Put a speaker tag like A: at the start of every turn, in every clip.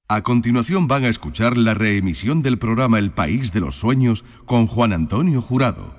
A: A continuación van a escuchar la reemisión del programa El País de los Sueños con Juan Antonio Jurado.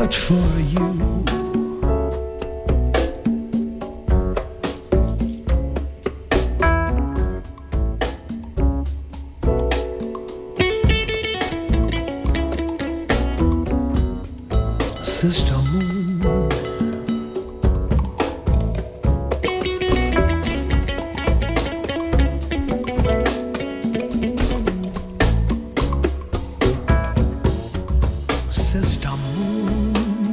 B: but for you. Sister Moon, Sister Moon,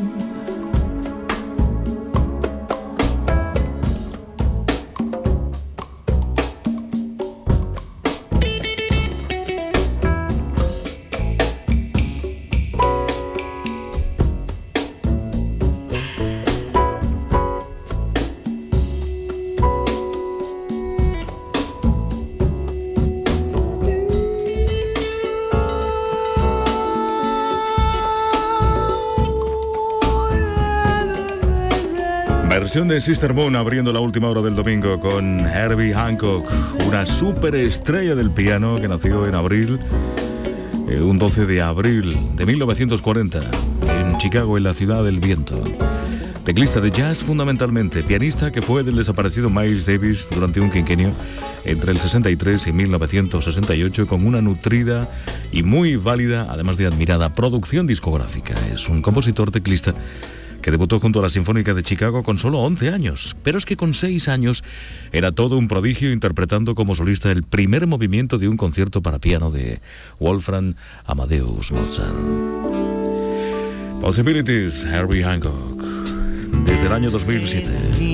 C: Versión de Sister Moon abriendo la última hora del domingo con Herbie Hancock, una superestrella del piano que nació en abril, un 12 de abril de 1940, en Chicago, en la ciudad del viento. Teclista de jazz fundamentalmente, pianista que fue del desaparecido Miles Davis durante un quinquenio entre el 63 y 1968, con una nutrida y muy válida, además de admirada, producción discográfica. Es un compositor teclista que debutó junto a la Sinfónica de Chicago con solo 11 años. Pero es que con 6 años era todo un prodigio interpretando como solista el primer movimiento de un concierto para piano de Wolfgang Amadeus Mozart. Possibilities, Herbie Hancock, desde el año 2007.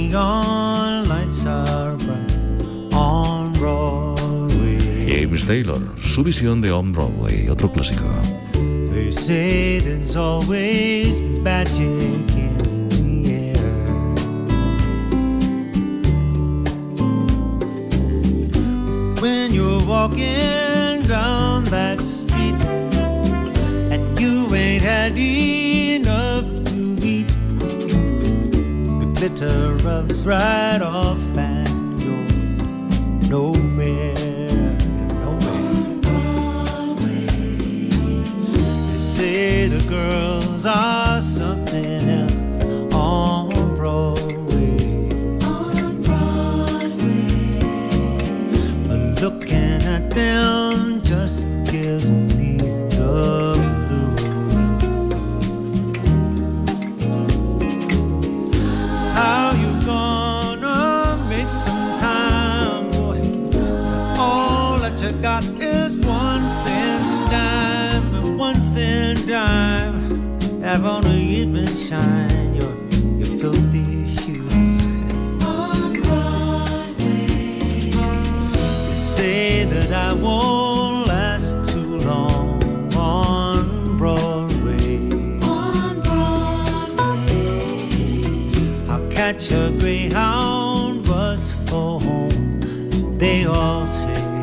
C: James Taylor, su visión de On Broadway, otro clásico.
D: They say there's always magic in the air. When you're walking down that street and you ain't had enough to eat, the glitter rubs right off and you're nowhere. Say the girls are something else on Broadway. On Broadway. But looking at them just gives me the blues. How you gonna make some time, boy? All that you got is one thin dime, and one thin dime that won't even shine your filthy shoes. On Broadway, you say that I won't last too long on Broadway. On Broadway, I'll catch a Greyhound bus for home, they all say.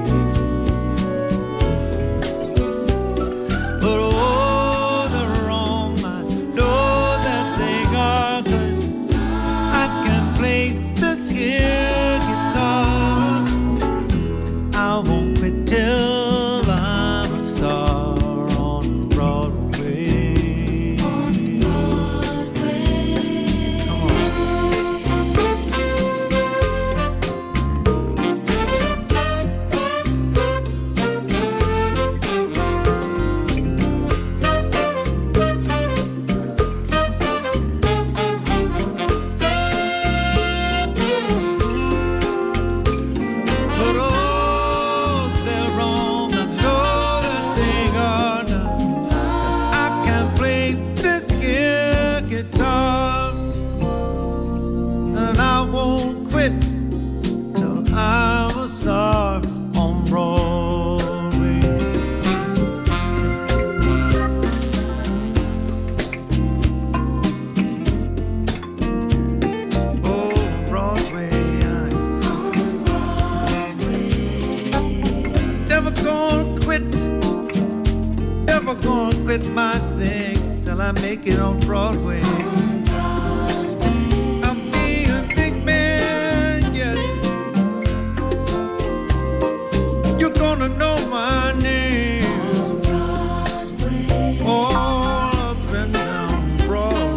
D: But oh, they're wrong, I know that they are, 'cause I can play this here guitar. I won't quit till I'm a star on Broadway. On Broadway. Come on. But oh, they're wrong, I know that they are now. I can play this here guitar, and I won't quit till I'm a star on Broadway. Oh, Broadway, never gonna quit, never gonna quit my thing till I make it on Broadway. I'll be a big man yet. You're gonna know my name all up and down Broadway.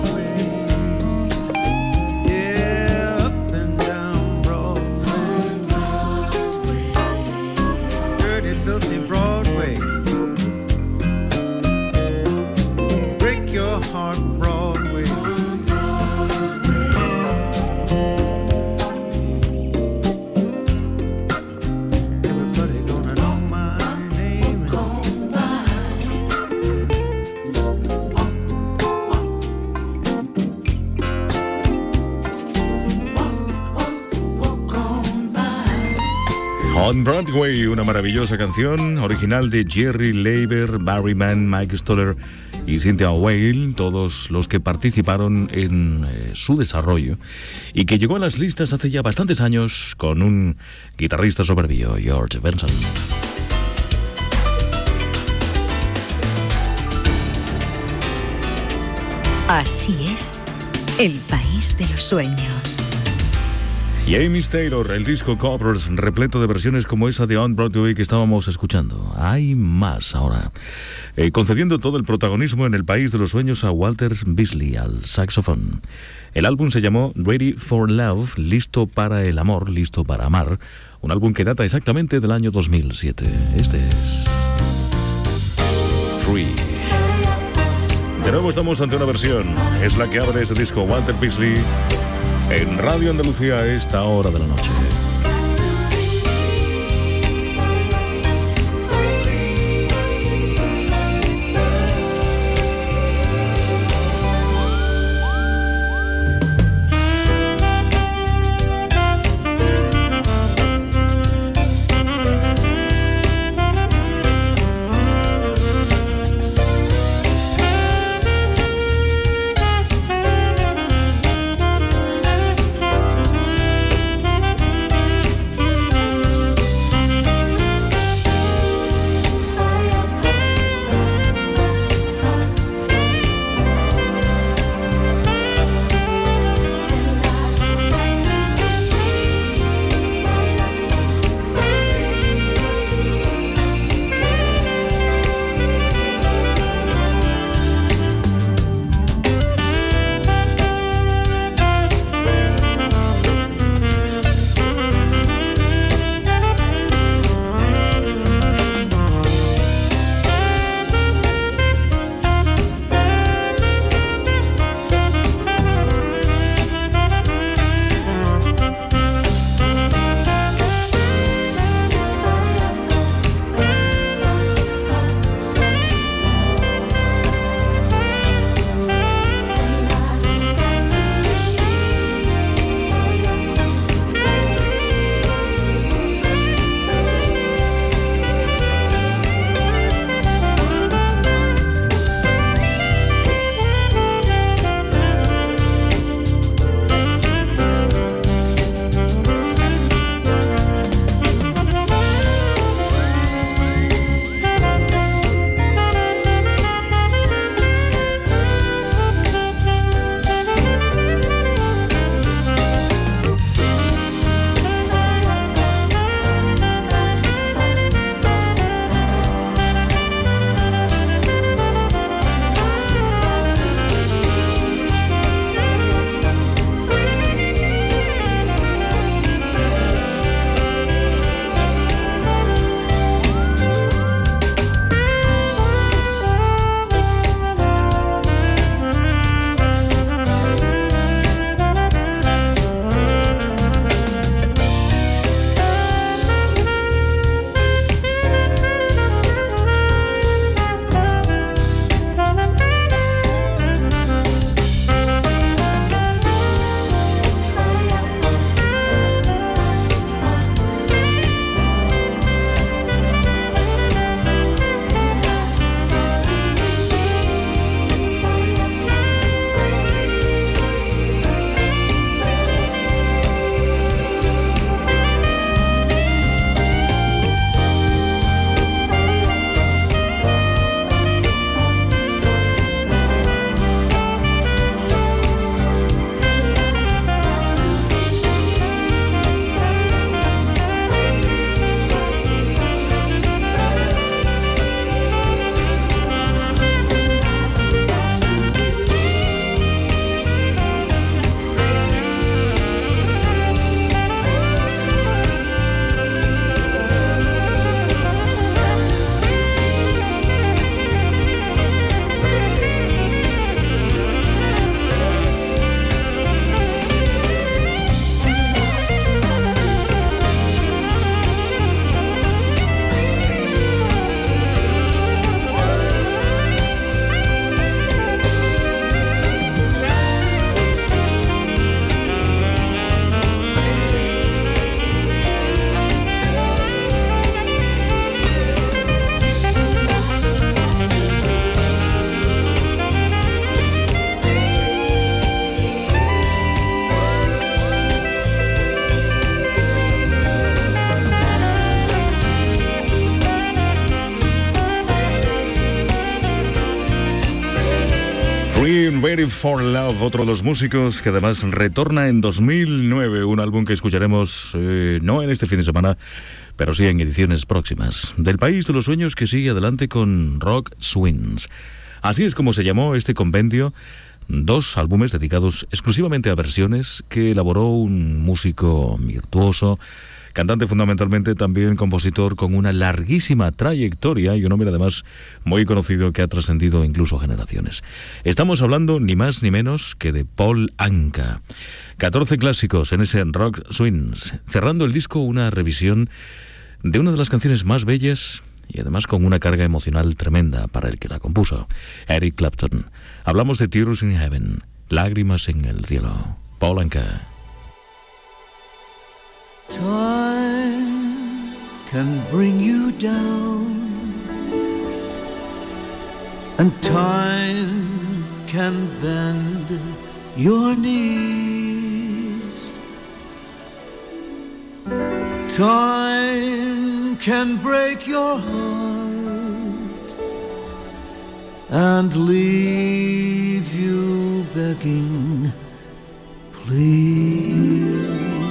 C: On Broadway, una maravillosa canción original de Jerry Leiber, Barry Mann, Mike Stoller y Cynthia Weil, todos los que participaron en su desarrollo y que llegó a las listas hace ya bastantes años con un guitarrista soberbio, George Benson.
E: Así es, el país de los sueños.
C: Y Amy Taylor, el disco Covers, repleto de versiones como esa de On Broadway que estábamos escuchando. Hay más ahora. Concediendo todo el protagonismo en el país de los sueños a Walter Beasley, al saxofón. El álbum se llamó Ready for Love, listo para el amor, listo para amar. Un álbum que data exactamente del año 2007. Este es Free. De nuevo estamos ante una versión. Es la que abre ese disco, Walter Beasley, en Radio Andalucía a esta hora de la noche. Martin, Ready for Love, otro de los músicos que además retorna en 2009, un álbum que escucharemos no en este fin de semana, pero sí en ediciones próximas. Del País de los Sueños, que sigue adelante con Rock Swings. Así es como se llamó este compendio, 2 álbumes dedicados exclusivamente a versiones que elaboró un músico virtuoso, cantante fundamentalmente, también compositor con una larguísima trayectoria y un hombre además muy conocido que ha trascendido incluso generaciones. Estamos hablando ni más ni menos que de Paul Anka. 14 clásicos en ese Rock Swings, cerrando el disco una revisión de una de las canciones más bellas y además con una carga emocional tremenda para el que la compuso, Eric Clapton. Hablamos de Tears in Heaven, lágrimas en el cielo. Paul Anka.
B: Time can bring you down, and time can bend your knees. Time can break your heart and leave you begging, please.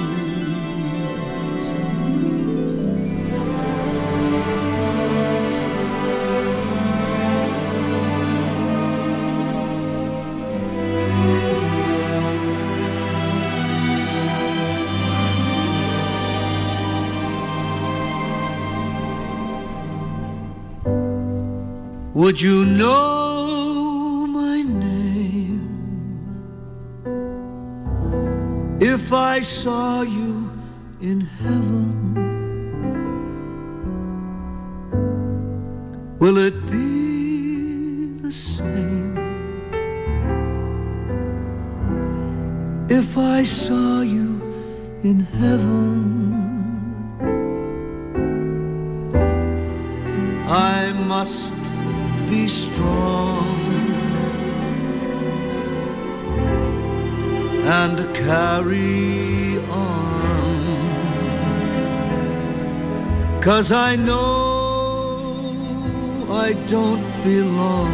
B: Would you know my name if I saw you in heaven? Will it be the same if I saw you in heaven? I must be strong and carry on, 'cause I know I don't belong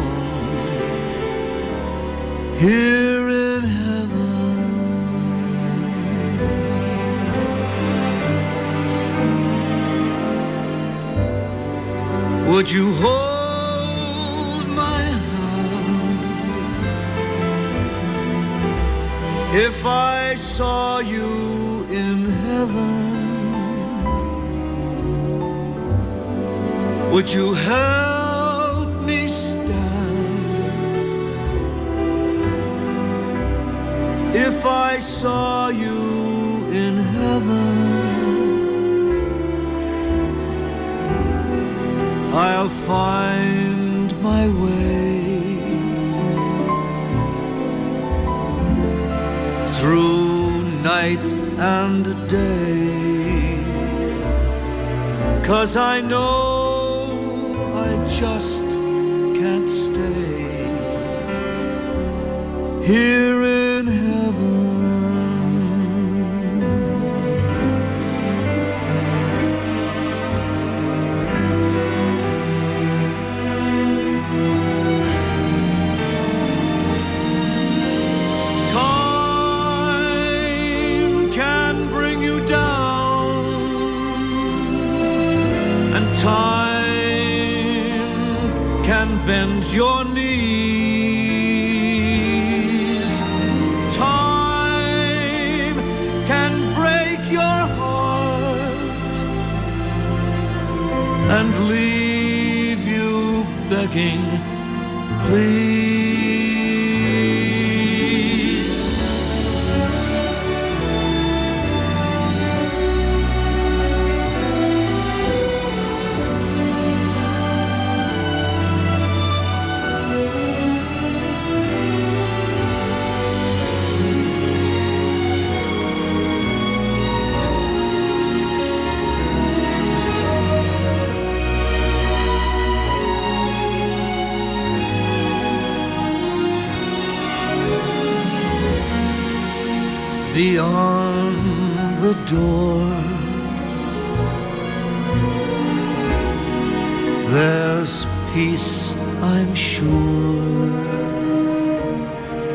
B: here in heaven. Would you hold if I saw you in heaven? Would you help me stand if I saw you in heaven? I'll find my way through night and day, 'cause I know I just can't stay here in heaven. Time can bend your knees. Time can break your heart and leave you begging, please. Beyond the door, there's peace, I'm sure.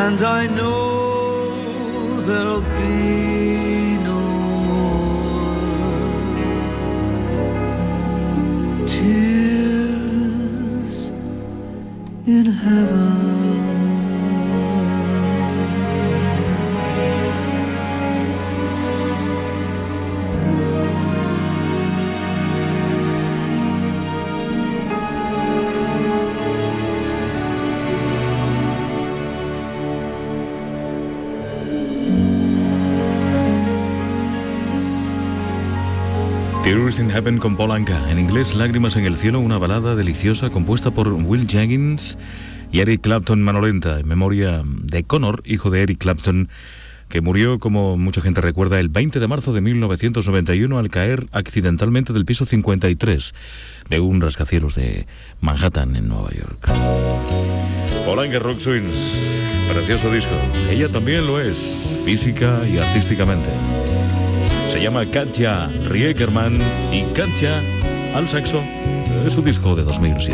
B: and I know there'll be no more tears in heaven.
C: Tears in Heaven con Paul Anka. En inglés, Lágrimas en el cielo, una balada deliciosa compuesta por Will Jaggins y Eric Clapton, mano lenta, en memoria de Connor, hijo de Eric Clapton, que murió, como mucha gente recuerda, el 20 de marzo de 1991 al caer accidentalmente del piso 53 de un rascacielos de Manhattan, en Nueva York. Paul Anka, Rock Twins, precioso disco. Ella también lo es, física y artísticamente. Se llama Katja Riekerman y Katja al saxo. Es su disco de 2007.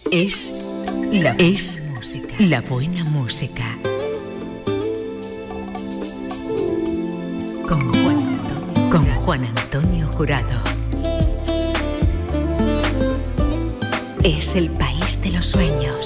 E: Es música. La buena música. Con Juan Antonio Jurado. Es el país de los sueños.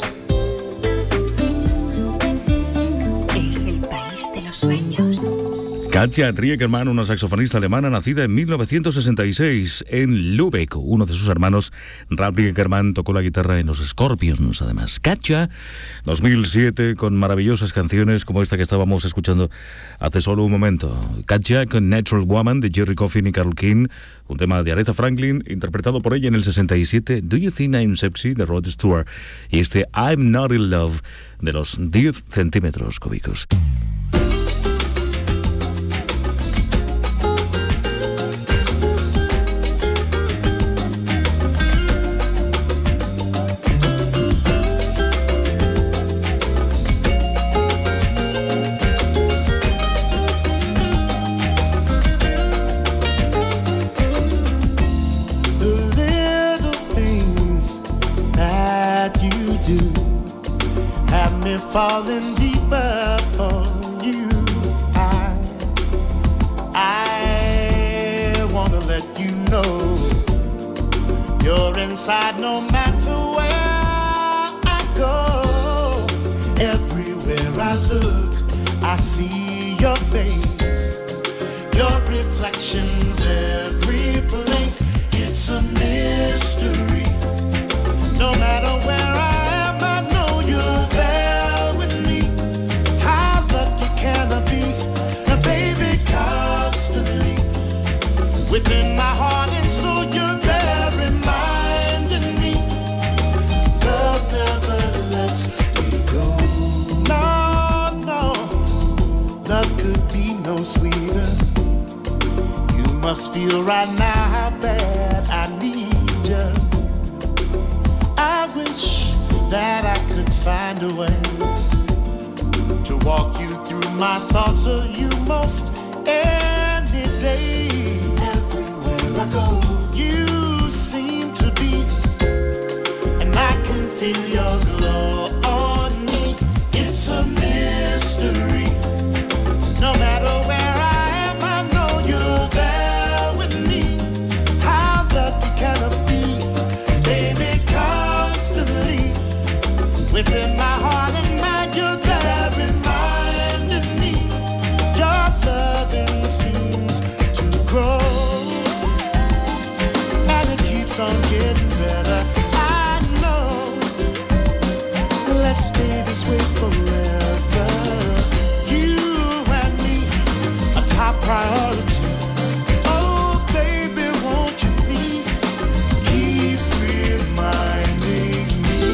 E: Es el país de los sueños.
C: Katja Riekermann, una saxofonista alemana nacida en 1966 en Lübeck. Uno de sus hermanos, Ralf Riekermann, tocó la guitarra en los Scorpions, además. Katja, 2007, con maravillosas canciones como esta que estábamos escuchando hace solo un momento. Katja con Natural Woman, de Jerry Coffin y Carole King, un tema de Aretha Franklin, interpretado por ella en el 67, Do You Think I'm Sexy, de Rod Stewart, y este I'm Not in Love, de los 10 centímetros cúbicos.
D: Falling deeper for you. I wanna let you know you're inside no matter where I go. Everywhere I look, I see your face, your reflections every place. It's a mystery. No matter where I am, I know you're there. Within my heart and soul, you're there reminding me love never lets me go. No, no, love could be no sweeter. You must feel right now how bad I need you. I wish that I could find a way to walk you through my thoughts of you most any day. I go, you seem to be, and I can feel your glow on me. It's a mystery. No matter where I am, I know you're there with me. How lucky can I be, baby, constantly within my heart and mind, you're there reminding me your loving seems to grow. On getting better, I know. Let's stay this way forever. You and me, a top priority. Oh, baby, won't you please keep reminding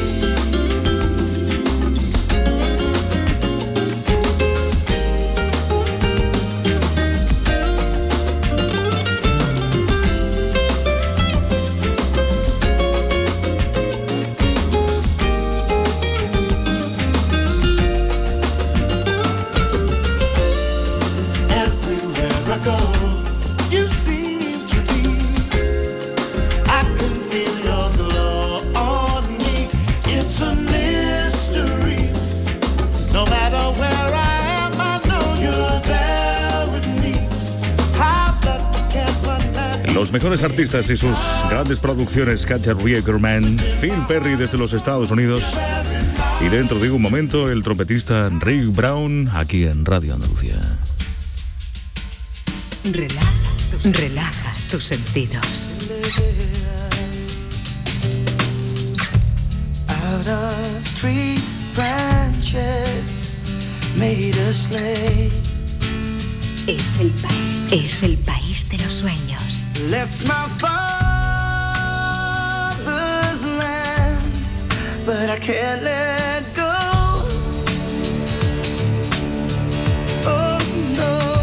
C: Los mejores artistas y sus grandes producciones, Katja Riekermann, Phil Perry desde los Estados Unidos y dentro de un momento el trompetista Rick Brown aquí en Radio Andalucía.
E: Relaja tus sentidos.
B: Out of tree branches made a sleigh.
E: Es el país de los sueños.
B: Left my father's land, but I can't let go. Oh no.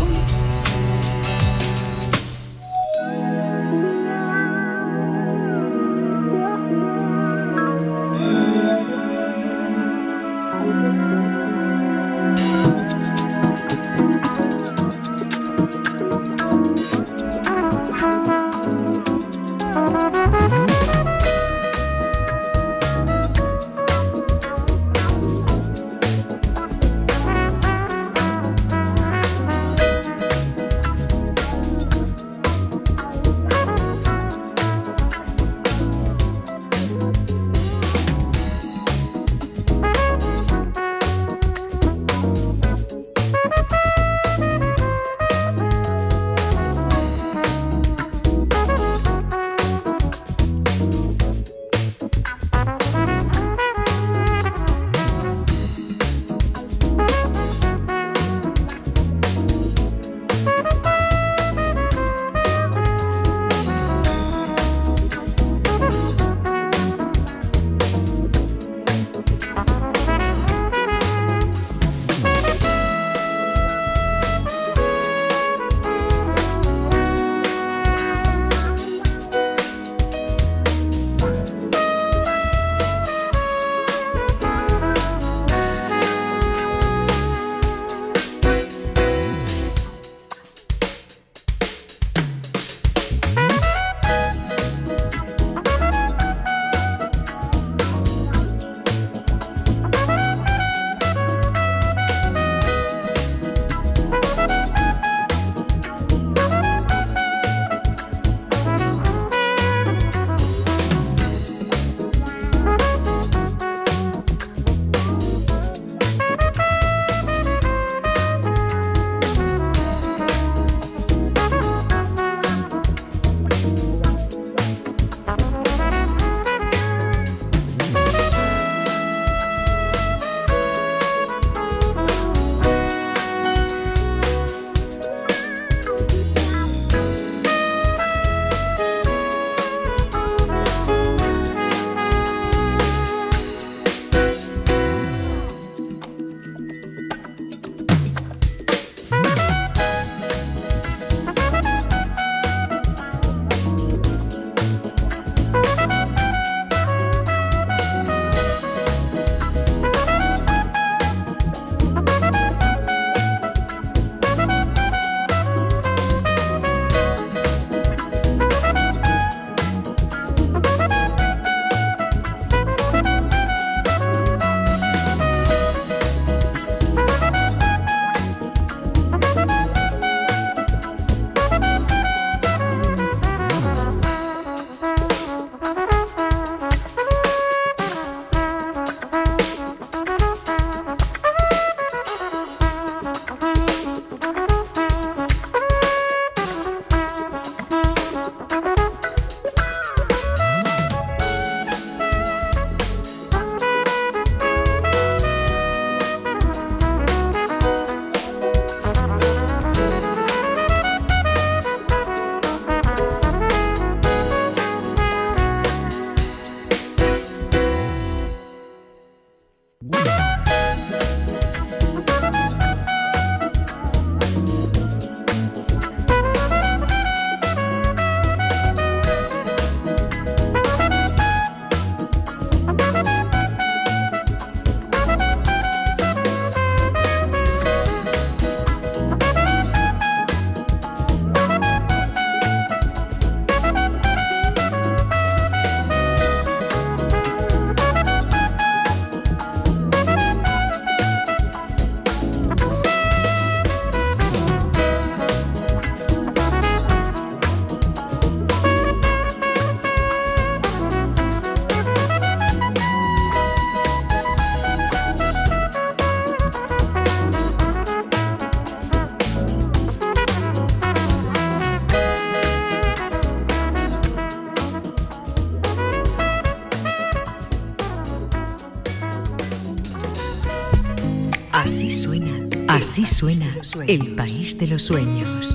E: Así suena el país de los sueños.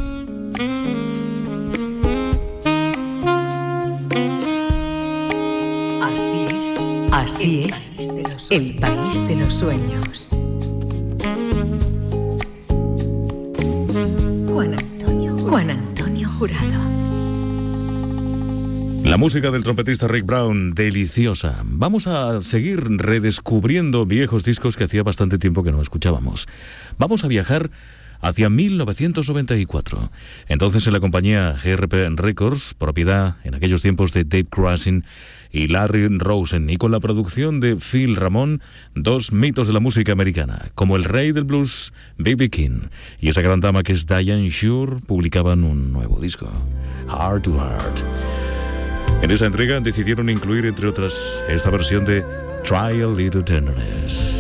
E: Así es el país de los sueños. Juan Antonio Jurado.
C: La música del trompetista Rick Brown, deliciosa. Vamos a seguir redescubriendo viejos discos que hacía bastante tiempo que no escuchábamos. Vamos a viajar hacia 1994. Entonces en la compañía GRP Records, propiedad en aquellos tiempos de Dave Grusin y Larry Rosen, y con la producción de Phil Ramone, dos mitos de la música americana, como el rey del blues, B.B. King, y esa gran dama que es Diane Shure, publicaban un nuevo disco, Heart to Heart. En esa entrega decidieron incluir, entre otras, esta versión de Try a Little Tenderness.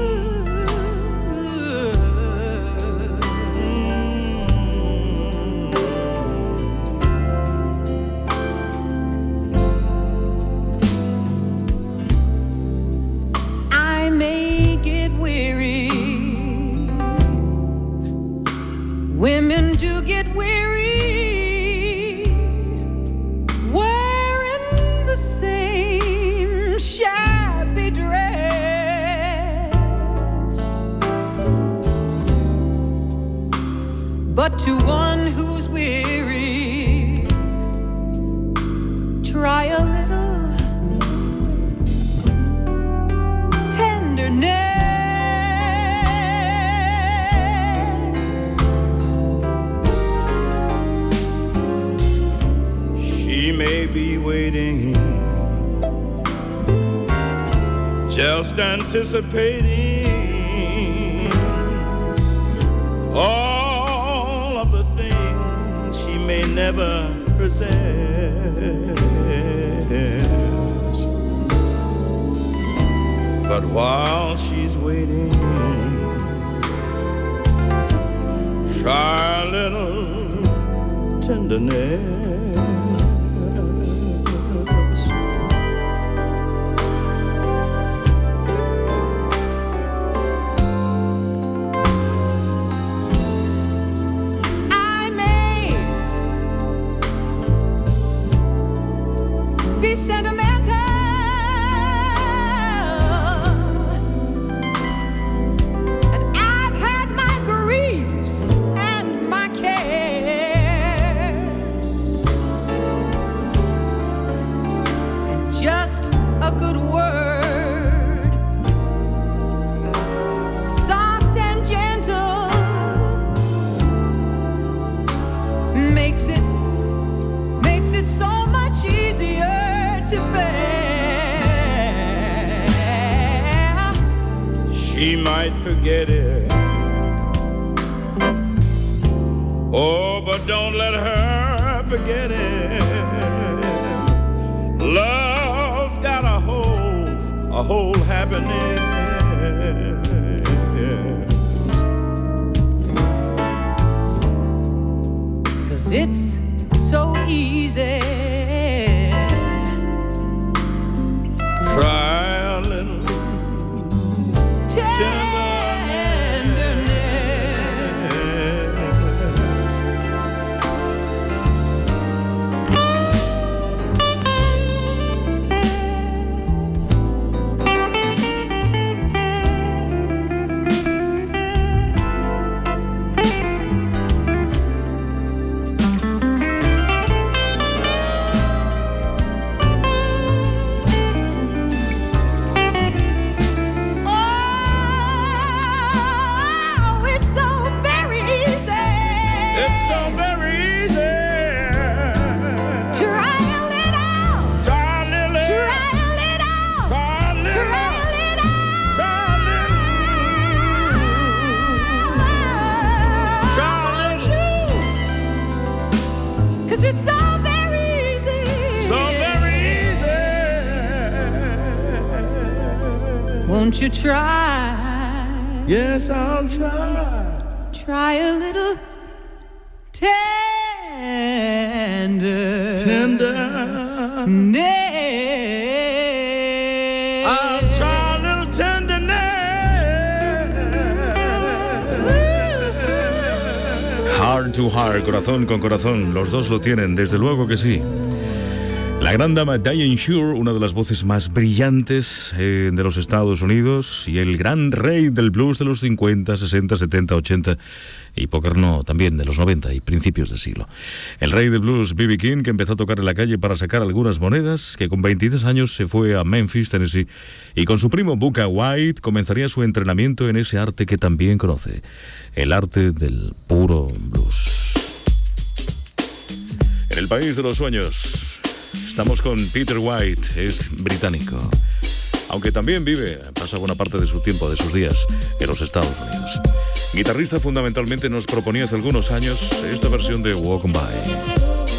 F: Women do get weary wearing the same shabby dress, but to one who's weary, try a little tenderness.
D: She may be waiting, just anticipating all of the things she may never possess. But while she's waiting, try a little tenderness.
F: Sentimental, and I've had my griefs and my cares, and just a good word, soft and gentle, makes it so much easier to bear.
D: She might forget it, oh, but don't let her forget it. Love's got a whole happiness.
F: 'Cause it's so easy.
D: Try a little tenderness.
F: Won't you try?
D: Yes, I'll try.
F: Try a little tenderness.
D: I'll try a little tenderness.
C: Heart to Heart, corazón con corazón, los dos lo tienen, desde luego que sí. La gran dama Diane Shure, una de las voces más brillantes de los Estados Unidos, y el gran rey del blues de los 50, 60, 70, 80 y póker no, también de los 90 y principios de siglo. El rey del blues, B.B. King, que empezó a tocar en la calle para sacar algunas monedas, que con 23 años se fue a Memphis, Tennessee, y con su primo Bukka White comenzaría su entrenamiento en ese arte que también conoce, el arte del puro blues. En el país de los sueños estamos con Peter White, es británico, aunque también pasa buena parte de su tiempo, de sus días, en los Estados Unidos. Guitarrista, fundamentalmente nos proponía hace algunos años esta versión de Walk On By.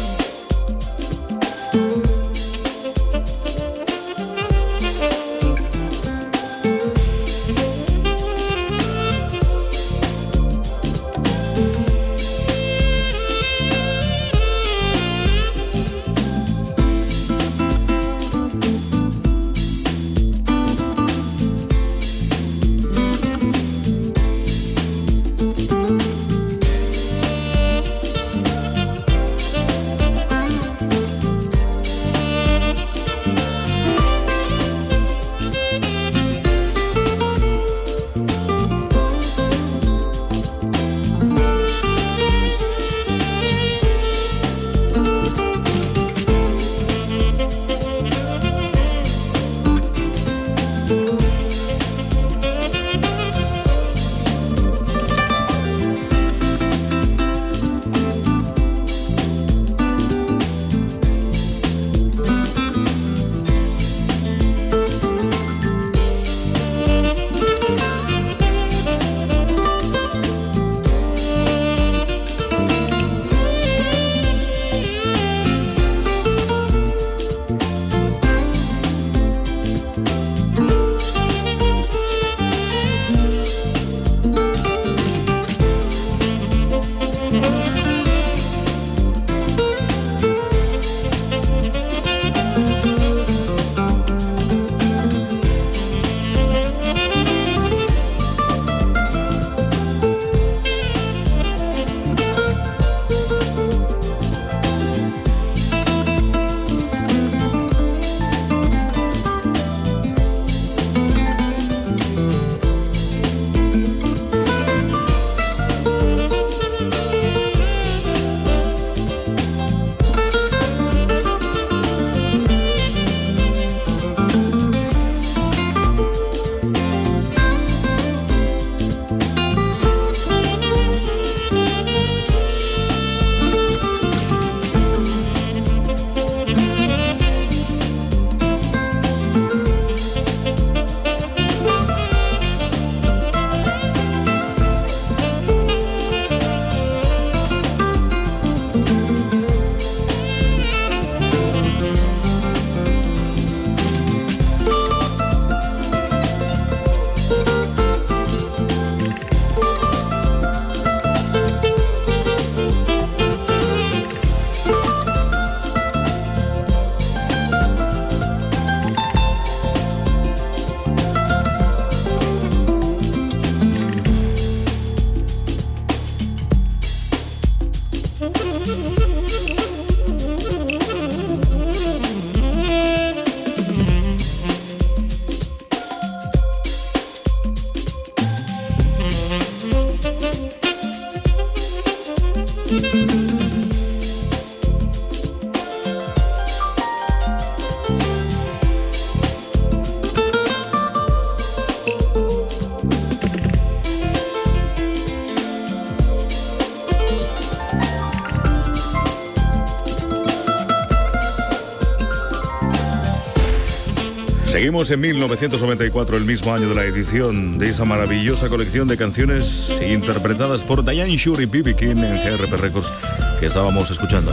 C: Seguimos en 1994, el mismo año de la edición de esa maravillosa colección de canciones interpretadas por Diane Shure y B.B. King en GRP Records que estábamos escuchando.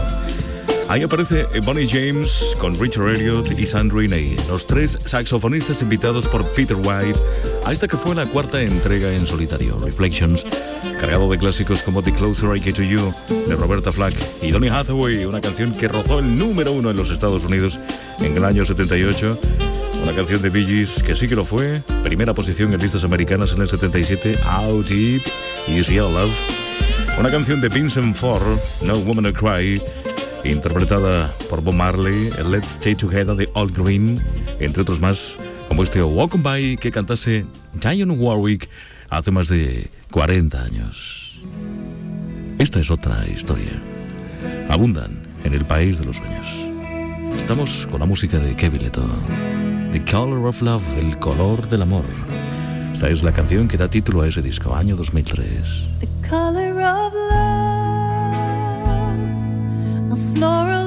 C: Ahí aparece Bonnie James con Richard Elliott y Sandra Ney, los tres saxofonistas invitados por Peter White a esta que fue la cuarta entrega en solitario, Reflections, cargado de clásicos como The Closer I Get to You, de Roberta Flack, y Donny Hathaway, una canción que rozó el número 1 en los Estados Unidos en el año 78, una canción de Bee Gees que sí que lo fue, primera posición en listas americanas en el 77, Out Deep, Easy Love. Una canción de Vincent Ford, No Woman to Cry, interpretada por Bob Marley, el Let's Stay Together de All Green, entre otros más, como este Walk On By que cantase Dionne Warwick hace más de 40 años. Esta es otra historia. Abundan en el país de los sueños. Estamos con la música de Kevin Leto. The Color of Love, el color del amor. Esta es la canción que da título a ese disco, año 2003.
F: The color of love, a floral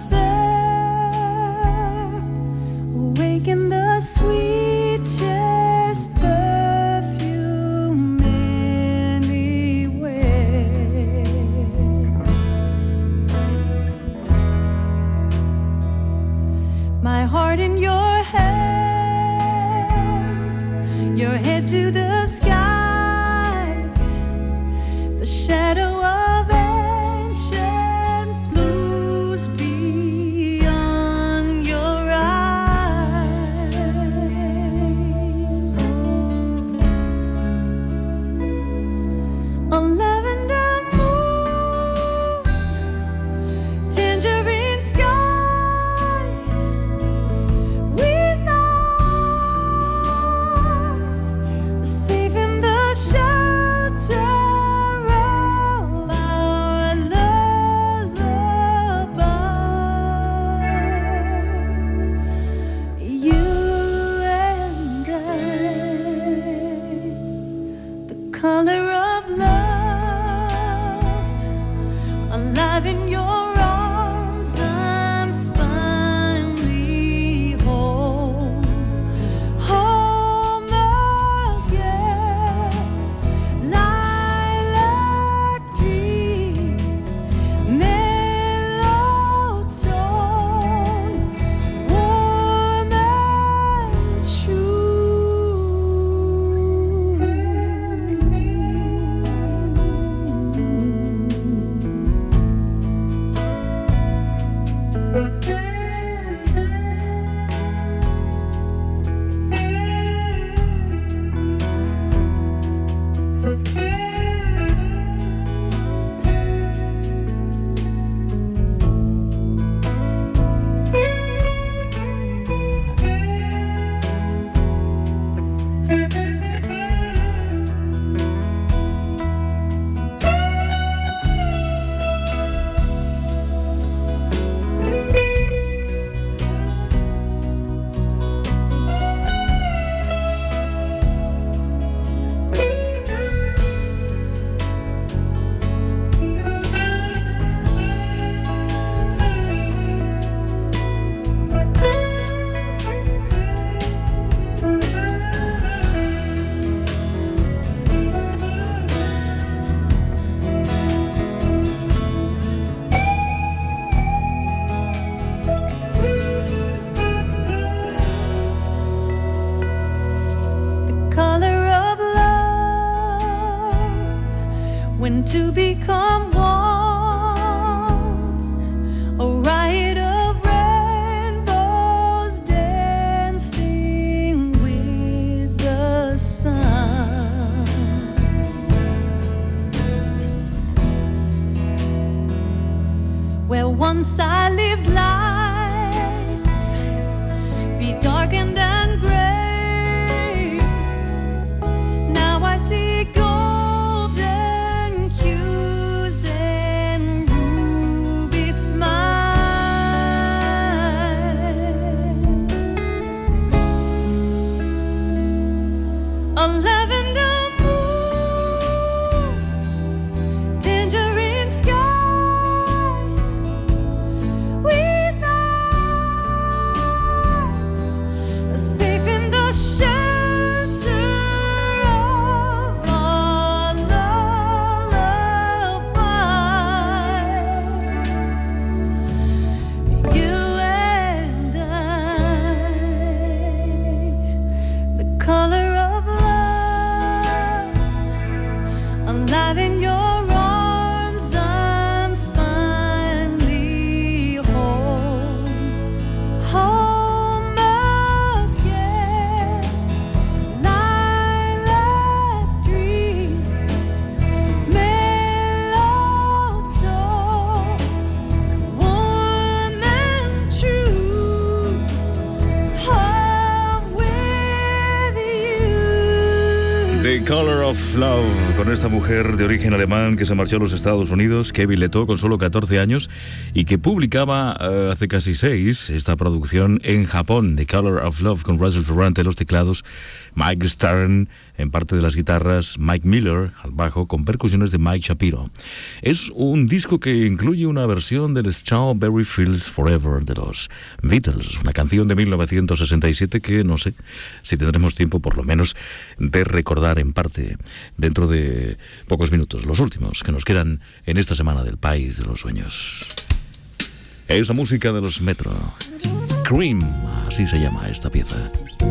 F: affair, awaken the sweetest perfume anywhere. My heart in your hand, your head to the sky, the shadow of ancient blues beyond your eyes. A lavender moon, tangerine sky, we know, safe in the shelter of our lullaby. You and I, the color of love, alive in your arms. I'm finally home, home again. Lilac trees, mellow tone, warm and color of love, when to become one, a riot of rainbows dancing with the sun. Where once I lived life, be darkened and gray. Now I see golden hues and ruby smiles. A lavender moon, tangerine sky, we know, safe in the shelter of our lullaby. You and I, the color of love, alive in your arms. I'm finally home, home again. Lilac trees, mellow
C: Love, con esta mujer de origen alemán que se marchó a los Estados Unidos, Kevin Leto, con solo 14 años, y que publicaba hace casi 6 esta producción en Japón, The Color of Love, con Russell Ferrante en los teclados, Mike Stern en parte de las guitarras, Mike Miller al bajo, con percusiones de Mike Shapiro. Es un disco que incluye una versión del Strawberry Fields Forever de los Beatles, una canción de 1967 que no sé si tendremos tiempo por lo menos de recordar en parte dentro de pocos minutos, los últimos que nos quedan en esta semana del País de los Sueños. Es la música de los Metro. Cream, así se llama esta pieza.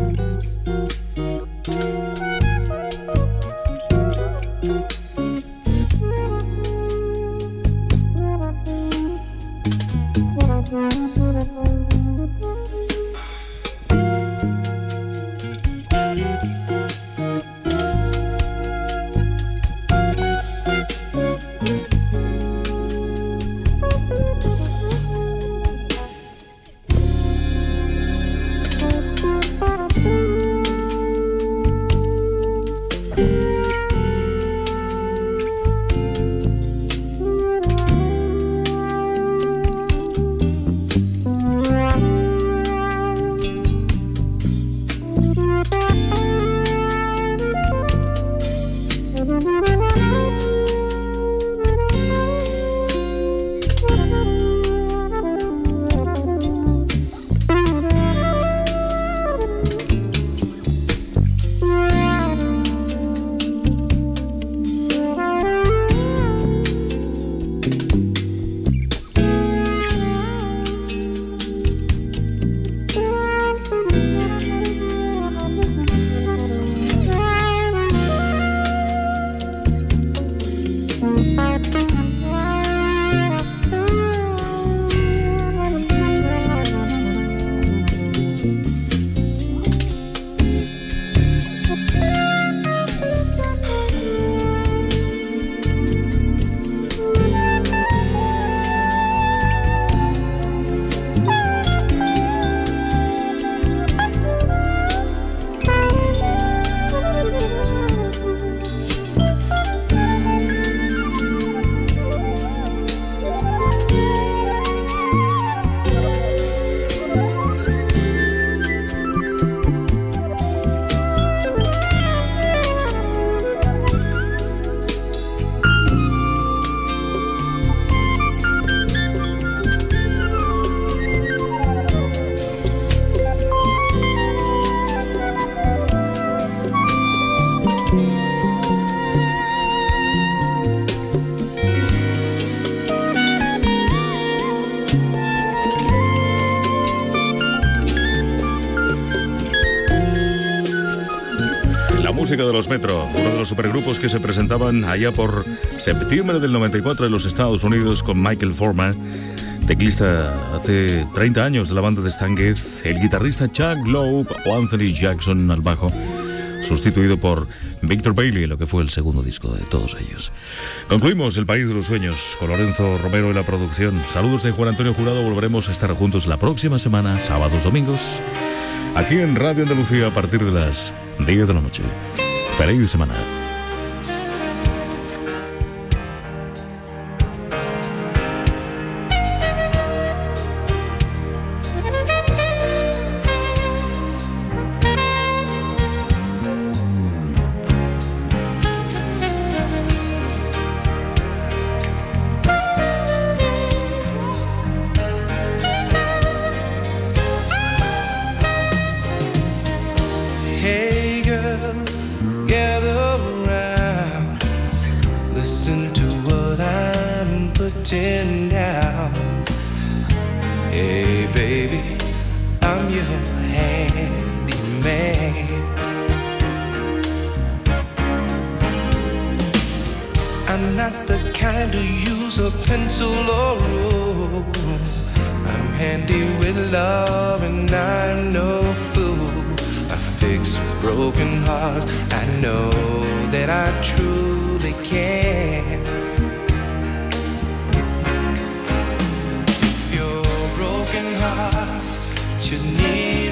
C: Música de los Metro, uno de los supergrupos que se presentaban allá por septiembre del 94 en los Estados Unidos con Michael Foreman, teclista hace 30 años de la banda de Stan Getz, el guitarrista Chuck Loeb o Anthony Jackson al bajo, sustituido por Victor Bailey en lo que fue el segundo disco de todos ellos. Concluimos El País de los Sueños con Lorenzo Romero en la producción. Saludos de Juan Antonio Jurado, volveremos a estar juntos la próxima semana, sábados, domingos, aquí en Radio Andalucía a partir de las 10 de la noche. Feliz semana.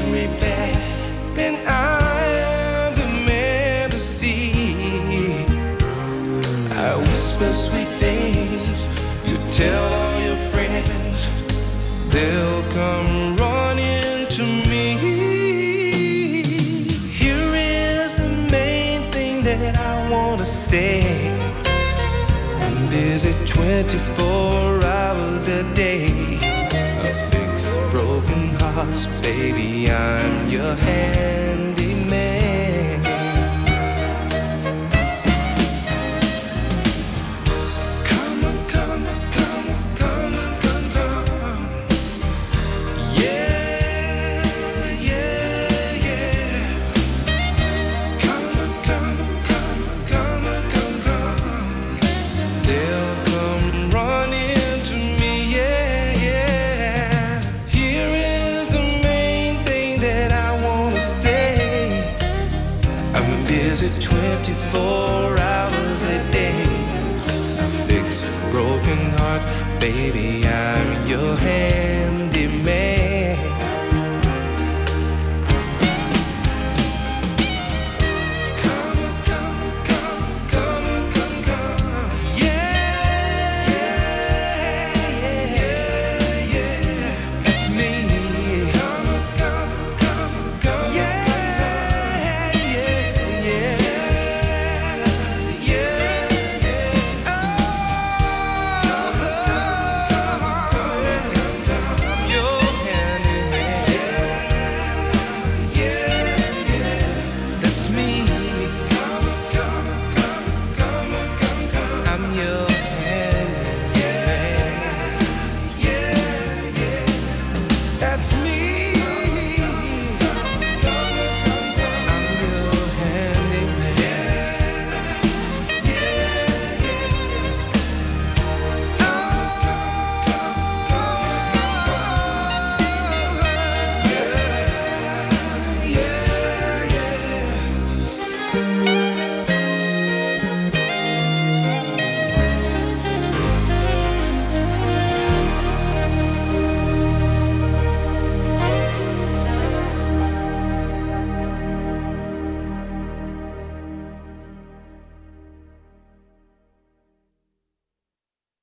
B: Then I'm the man to see.
G: the sweet things you tell all your friends, they'll come running to me. Here is the main thing that I want to say. I'm busy 24 hours a day. I fix broken hearts, baby, I'm your handyman. Come on, come on, come on, come on, come on. Yeah, yeah, yeah. Come on, come on, come on, come on, come on. They'll come running to me, yeah, yeah. Here is the main thing that I want to say. I'm busy 24 hours a day. I fix broken hearts, baby, I'm your hand.